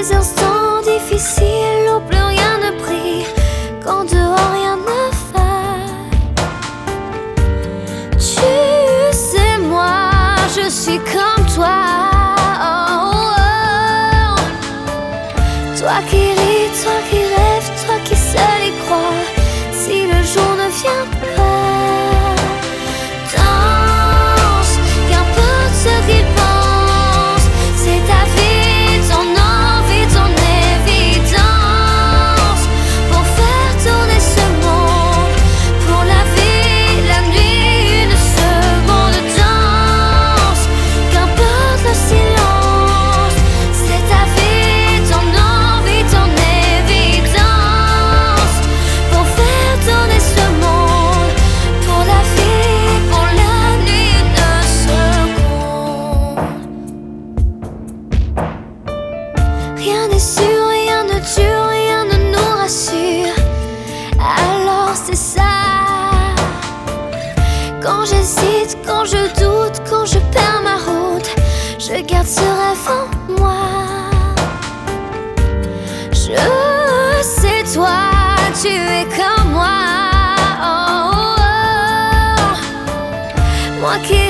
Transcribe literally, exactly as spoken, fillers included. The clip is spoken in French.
les instants difficiles où plus rien ne brille, quand dehors rien ne va. Tu sais, moi, je suis comme toi. Oh, oh, oh. Toi qui ris, toi qui rêves, toi qui seul y crois, si le jour ne vient pas. Rien n'est sûr, rien ne dure, rien ne nous rassure. Alors c'est ça. Quand j'hésite, quand je doute, quand je perds ma route, je garde ce rêve en moi. Je sais, toi, tu es comme moi. Oh, oh, oh. Moi qui